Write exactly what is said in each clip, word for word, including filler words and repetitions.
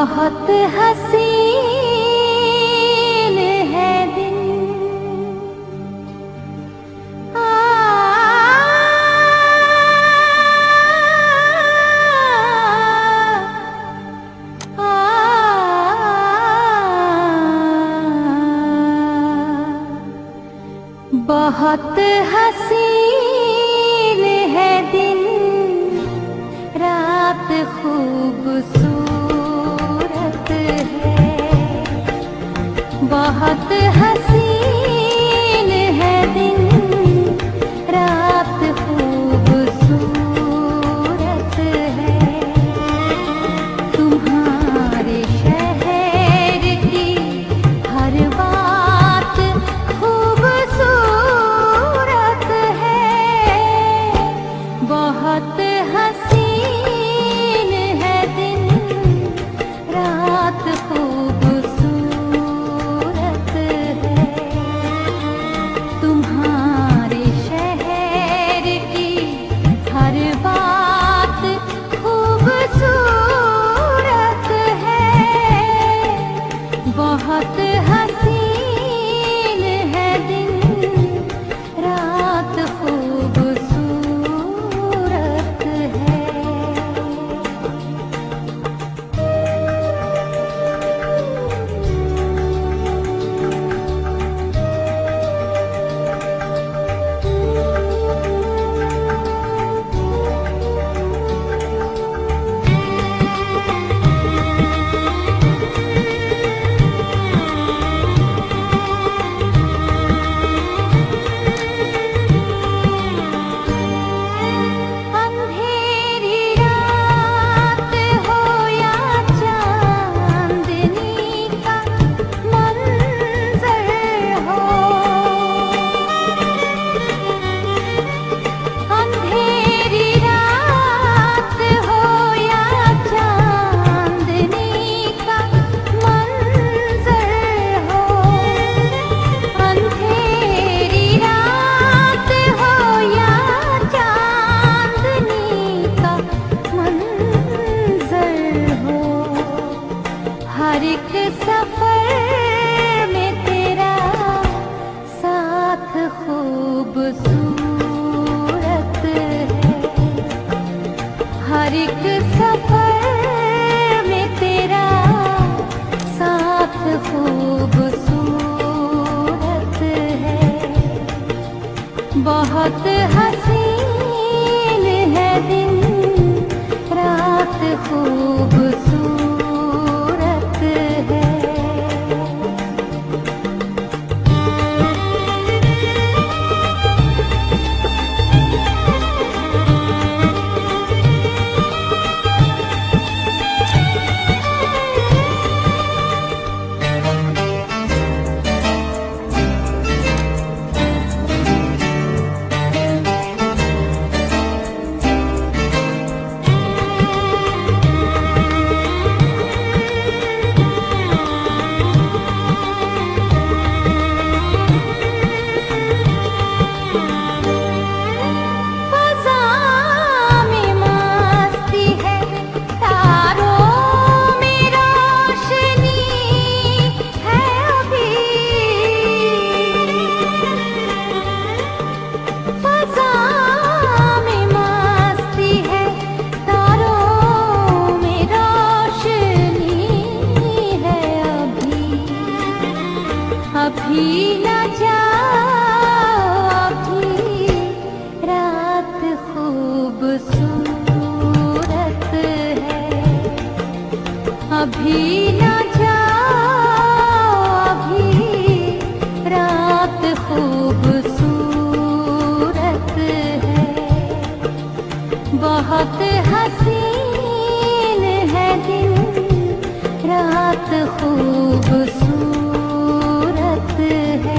बहुत हसीन है दिन आ, आ, आ, बहुत हसीन है दिन रात खूबसूरत है। बहुत हसीन है दिन रात खूबसूरत है। तुम्हारे शहर की हर बात खूबसूरत है। बहुत हसीन है दिन रात खूबसूरत है। तुम्हारे शहर की हर बात खूबसूरत है। बहुत हसीन है दिन रात खूबसूरत है। अंधेरी रात हो या चांदनी का मंजर हो। अंधेरी रात हो या चांदनी का मंजर हो। अंधेरी रात हो या चांदनी का मंजर हो। हर एक सफर में तेरा साथ खूबसूरत है। हर एक सफर में तेरा साथ खूबसूरत है। बहुत हसीन है दिन रात खूबसूरत है। फज़ा में मस्ती है, तारों में रोशनी है अभी। फज़ा में मस्ती है, तारों में रोशनी है अभी। अभी न जाओ, अभी रात खूबसूरत है। अभी न जाओ, अभी रात खूबसूरत है। बहुत हसीन है दिन रात खूबसूरत है।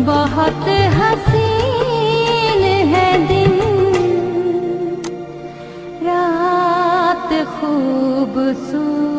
बहुत हसीन है दिन, रात खूबसूरत